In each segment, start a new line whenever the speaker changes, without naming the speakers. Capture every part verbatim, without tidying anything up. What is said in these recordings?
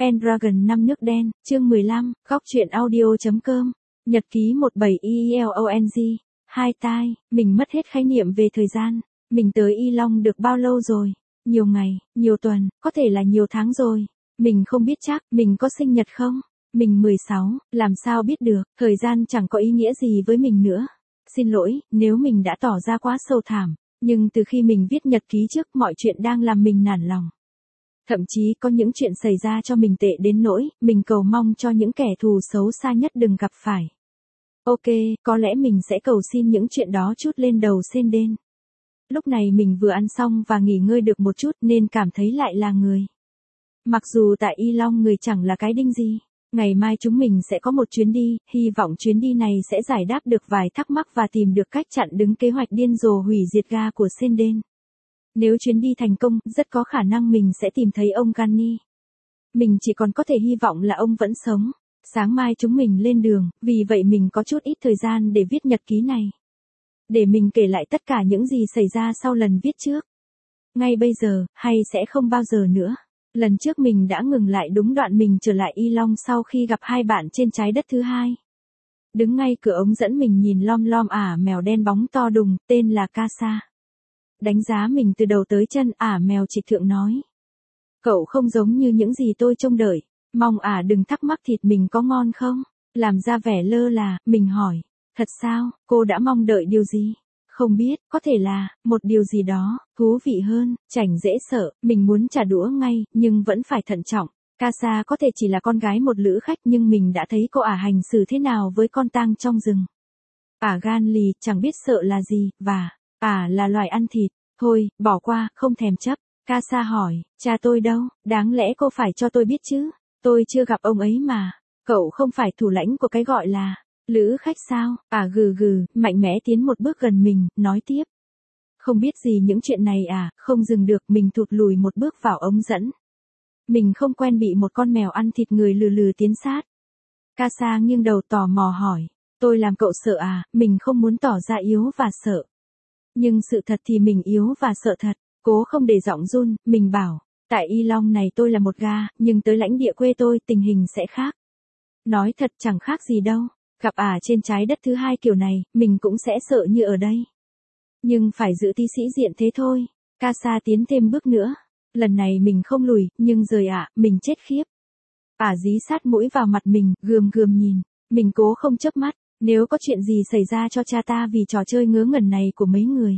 Pendragon năm nước đen, chương mười lăm, góc truyện audio.com, nhật ký một bảy i l o n g, hai tai, mình mất hết khái niệm về thời gian, mình tới Y Long được bao lâu rồi, nhiều ngày, nhiều tuần, có thể là nhiều tháng rồi, mình không biết chắc, mình có sinh nhật không, mình mười sáu, làm sao biết được, thời gian chẳng có ý nghĩa gì với mình nữa, xin lỗi, nếu mình đã tỏ ra quá sâu thẳm, nhưng từ khi mình viết nhật ký trước mọi chuyện đang làm mình nản lòng. Thậm chí có những chuyện xảy ra cho mình tệ đến nỗi, mình cầu mong cho những kẻ thù xấu xa nhất đừng gặp phải. Ok, có lẽ mình sẽ cầu xin những chuyện đó chút lên đầu sên đên. Lúc này mình vừa ăn xong và nghỉ ngơi được một chút nên cảm thấy lại là người. Mặc dù tại Y Long người chẳng là cái đinh gì, ngày mai chúng mình sẽ có một chuyến đi, hy vọng chuyến đi này sẽ giải đáp được vài thắc mắc và tìm được cách chặn đứng kế hoạch điên rồ hủy diệt ga của sên đên. Nếu chuyến đi thành công, rất có khả năng mình sẽ tìm thấy ông Gunny. Mình chỉ còn có thể hy vọng là ông vẫn sống. Sáng mai chúng mình lên đường, vì vậy mình có chút ít thời gian để viết nhật ký này. Để mình kể lại tất cả những gì xảy ra sau lần viết trước. Ngay bây giờ, hay sẽ không bao giờ nữa. Lần trước mình đã ngừng lại đúng đoạn mình trở lại Y Long sau khi gặp hai bạn trên trái đất thứ hai. Đứng ngay cửa ống dẫn mình nhìn lom lom ả mèo đen bóng to đùng, tên là Casa. Đánh giá mình từ đầu tới chân, ả mèo trịch thượng nói. Cậu không giống như những gì tôi trông đợi, mong ả đừng thắc mắc thịt mình có ngon không, làm ra vẻ lơ là, mình hỏi, thật sao, cô đã mong đợi điều gì? Không biết, có thể là, một điều gì đó, thú vị hơn, chảnh dễ sợ, mình muốn trả đũa ngay, nhưng vẫn phải thận trọng. Casa có thể chỉ là con gái một lữ khách nhưng mình đã thấy cô ả hành xử thế nào với con tang trong rừng. Ả gan lì, chẳng biết sợ là gì, và... À là loài ăn thịt, thôi, bỏ qua, không thèm chấp. Casa hỏi, cha tôi đâu, đáng lẽ cô phải cho tôi biết chứ, tôi chưa gặp ông ấy mà, cậu không phải thủ lãnh của cái gọi là, lữ khách sao, à gừ gừ, mạnh mẽ tiến một bước gần mình, nói tiếp. Không biết gì những chuyện này à, không dừng được, mình thụt lùi một bước vào ống dẫn. Mình không quen bị một con mèo ăn thịt người lừ lừ tiến sát. Casa nghiêng đầu tò mò hỏi, tôi làm cậu sợ à, mình không muốn tỏ ra yếu và sợ. Nhưng sự thật thì mình yếu và sợ thật, cố không để giọng run, mình bảo, tại Y Long này tôi là một ga, nhưng tới lãnh địa quê tôi tình hình sẽ khác. Nói thật chẳng khác gì đâu, gặp ả trên trái đất thứ hai kiểu này, mình cũng sẽ sợ như ở đây. Nhưng phải giữ tí sĩ diện thế thôi, Casa tiến thêm bước nữa, lần này mình không lùi, nhưng rời ả, mình chết khiếp. Ả dí sát mũi vào mặt mình, gườm gườm nhìn, mình cố không chớp mắt. Nếu có chuyện gì xảy ra cho cha ta vì trò chơi ngớ ngẩn này của mấy người.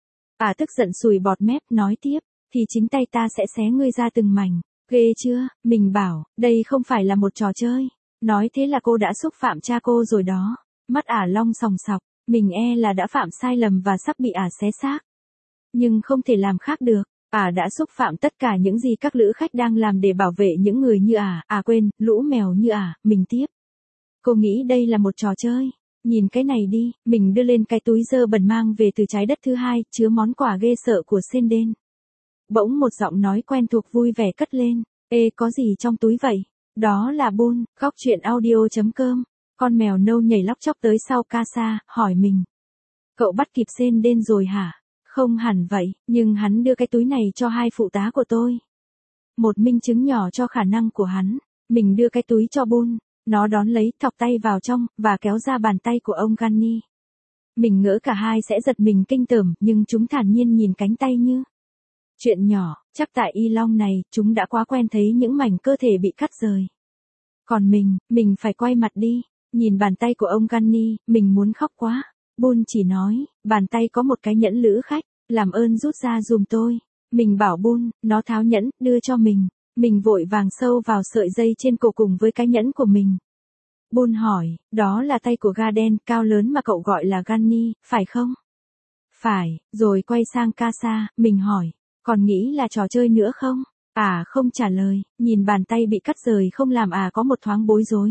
Ả tức giận sùi bọt mép, nói tiếp, thì chính tay ta sẽ xé ngươi ra từng mảnh. Ghê chưa, mình bảo, đây không phải là một trò chơi. Nói thế là cô đã xúc phạm cha cô rồi đó. Mắt Ả long sòng sọc, mình e là đã phạm sai lầm và sắp bị Ả xé xác. Nhưng không thể làm khác được. Ả đã xúc phạm tất cả những gì các lữ khách đang làm để bảo vệ những người như Ả. À quên, lũ mèo như Ả, mình tiếp. Cô nghĩ đây là một trò chơi. Nhìn cái này đi, mình đưa lên cái túi dơ bẩn mang về từ trái đất thứ hai, chứa món quà ghê sợ của sên đên. Bỗng một giọng nói quen thuộc vui vẻ cất lên. Ê, có gì trong túi vậy? Đó là Bun, góc truyện audio.com. Con mèo nâu nhảy lóc chóc tới sau Casa, hỏi mình. Cậu bắt kịp sên đên rồi hả? Không hẳn vậy, nhưng hắn đưa cái túi này cho hai phụ tá của tôi. Một minh chứng nhỏ cho khả năng của hắn. Mình đưa cái túi cho Bun. Nó đón lấy, thọc tay vào trong, và kéo ra bàn tay của ông Gunny. Mình ngỡ cả hai sẽ giật mình kinh tởm, nhưng chúng thản nhiên nhìn cánh tay như. Chuyện nhỏ, chắc tại Y Long này, chúng đã quá quen thấy những mảnh cơ thể bị cắt rời. Còn mình, mình phải quay mặt đi, nhìn bàn tay của ông Gunny, mình muốn khóc quá. Bun chỉ nói, bàn tay có một cái nhẫn lữ khách, làm ơn rút ra dùm tôi. Mình bảo Bun, nó tháo nhẫn, đưa cho mình. Mình vội vàng sâu vào sợi dây trên cổ cùng với cái nhẫn của mình. Bun hỏi, đó là tay của ga đen cao lớn mà cậu gọi là Gunny, phải không? Phải, rồi quay sang Casa, mình hỏi, còn nghĩ là trò chơi nữa không? À không trả lời, nhìn bàn tay bị cắt rời không làm à có một thoáng bối rối.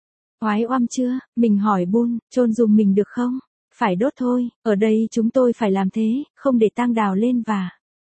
Oái oăm chưa? Mình hỏi Bun, chôn dùm mình được không? Phải đốt thôi, ở đây chúng tôi phải làm thế, không để tang đào lên và...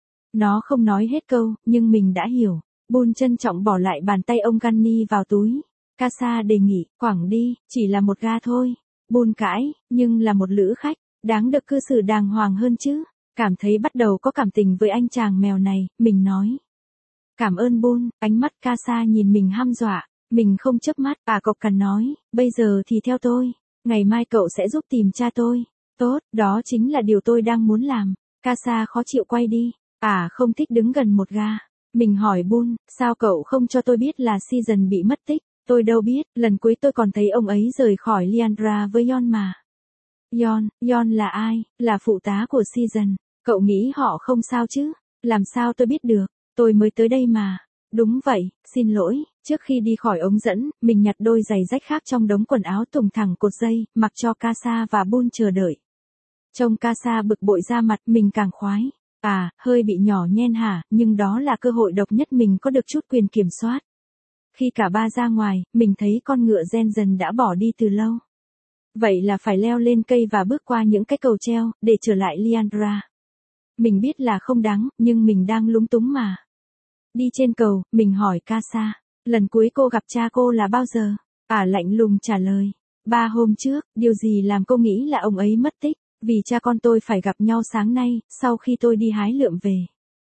Nó không nói hết câu, nhưng mình đã hiểu. Bun trân trọng bỏ lại bàn tay ông Gunny vào túi. Casa đề nghị, quẳng đi, chỉ là một ga thôi. Bun cãi, nhưng là một lữ khách, đáng được cư xử đàng hoàng hơn chứ. Cảm thấy bắt đầu có cảm tình với anh chàng mèo này, mình nói. Cảm ơn Bun, ánh mắt Casa nhìn mình hăm dọa, mình không chớp mắt, ả cộc cằn nói, bây giờ thì theo tôi, ngày mai cậu sẽ giúp tìm cha tôi. Tốt, đó chính là điều tôi đang muốn làm. Casa khó chịu quay đi, ả không thích đứng gần một ga. Mình hỏi Bun, sao cậu không cho tôi biết là Season bị mất tích? Tôi đâu biết, lần cuối tôi còn thấy ông ấy rời khỏi Liandra với Yon mà. Yon, Yon là ai? Là phụ tá của Season. Cậu nghĩ họ không sao chứ? Làm sao tôi biết được? Tôi mới tới đây mà. Đúng vậy, xin lỗi. Trước khi đi khỏi ống dẫn, mình nhặt đôi giày rách khác trong đống quần áo thùng thẳng cột dây, mặc cho Casa và Bun chờ đợi. Trông Casa bực bội ra mặt, mình càng khoái. À, hơi bị nhỏ nhen hả, nhưng đó là cơ hội độc nhất mình có được chút quyền kiểm soát. Khi cả ba ra ngoài, mình thấy con ngựa gen dần đã bỏ đi từ lâu. Vậy là phải leo lên cây và bước qua những cái cầu treo, để trở lại Liandra. Mình biết là không đáng, nhưng mình đang lúng túng mà. Đi trên cầu, mình hỏi Casa, lần cuối cô gặp cha cô là bao giờ? Ả lạnh lùng trả lời, ba hôm trước, điều gì làm cô nghĩ là ông ấy mất tích? Vì cha con tôi phải gặp nhau sáng nay, sau khi tôi đi hái lượm về.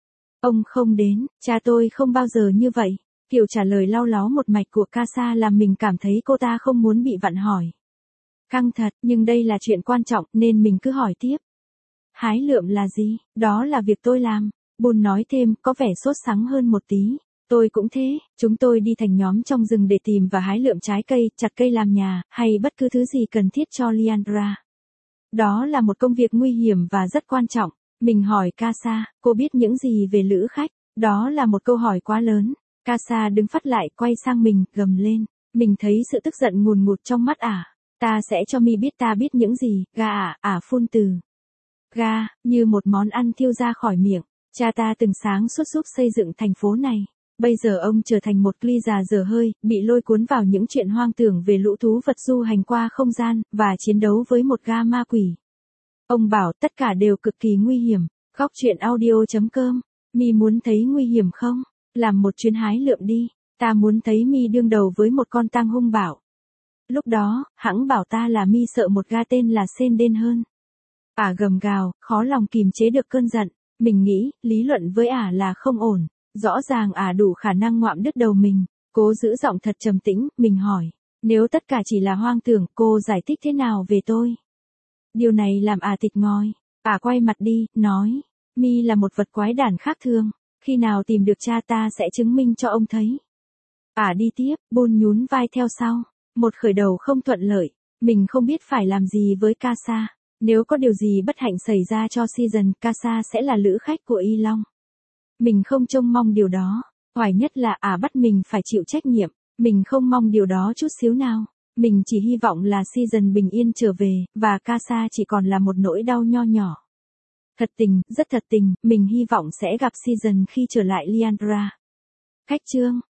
Ông không đến, cha tôi không bao giờ như vậy. Kiểu trả lời lau ló một mạch của Casa làm mình cảm thấy cô ta không muốn bị vặn hỏi. Căng thật, nhưng đây là chuyện quan trọng nên mình cứ hỏi tiếp. Hái lượm là gì? Đó là việc tôi làm. Bun nói thêm, có vẻ sốt sắng hơn một tí. Tôi cũng thế, chúng tôi đi thành nhóm trong rừng để tìm và hái lượm trái cây, chặt cây làm nhà, hay bất cứ thứ gì cần thiết cho Liandra. Đó là một công việc nguy hiểm và rất quan trọng. Mình hỏi Casa, cô biết những gì về lữ khách? Đó là một câu hỏi quá lớn. Casa đứng phắt lại, quay sang mình, gầm lên. Mình thấy sự tức giận ngùn ngụt trong mắt ả. Ta sẽ cho mi biết ta biết những gì, ga ả, ả phun từ. Ga, như một món ăn thiêu ra khỏi miệng. Cha ta từng sáng suốt giúp xây dựng thành phố này. Bây giờ ông trở thành một gly già dở hơi, bị lôi cuốn vào những chuyện hoang tưởng về lũ thú vật du hành qua không gian, và chiến đấu với một ga ma quỷ. Ông bảo tất cả đều cực kỳ nguy hiểm. Góc truyện audio chấm com. Mi muốn thấy nguy hiểm không? Làm một chuyến hái lượm đi. Ta muốn thấy Mi đương đầu với một con tang hung bạo. Lúc đó, hãng bảo ta là Mi sợ một ga tên là Sen đen hơn. Ả gầm gào, khó lòng kìm chế được cơn giận. Mình nghĩ, lý luận với ả là không ổn. Rõ ràng ả đủ khả năng ngoạm đứt đầu mình. Cố giữ giọng thật trầm tĩnh, mình hỏi. Nếu tất cả chỉ là hoang tưởng, cô giải thích thế nào về tôi? Điều này làm ả tịt ngòi. Ả quay mặt đi, nói. Mi là một vật quái đản khác thường. Khi nào tìm được cha ta sẽ chứng minh cho ông thấy. Ả đi tiếp, Bun nhún vai theo sau. Một khởi đầu không thuận lợi. Mình không biết phải làm gì với Casa. Nếu có điều gì bất hạnh xảy ra cho Season, Casa sẽ là lữ khách của Y Long. Mình không trông mong điều đó. Hoài nhất là ả bắt mình phải chịu trách nhiệm. Mình không mong điều đó chút xíu nào. Mình chỉ hy vọng là Season bình yên trở về, và Casa chỉ còn là một nỗi đau nho nhỏ. Thật tình, rất thật tình, mình hy vọng sẽ gặp Season khi trở lại Liandra. Cách chương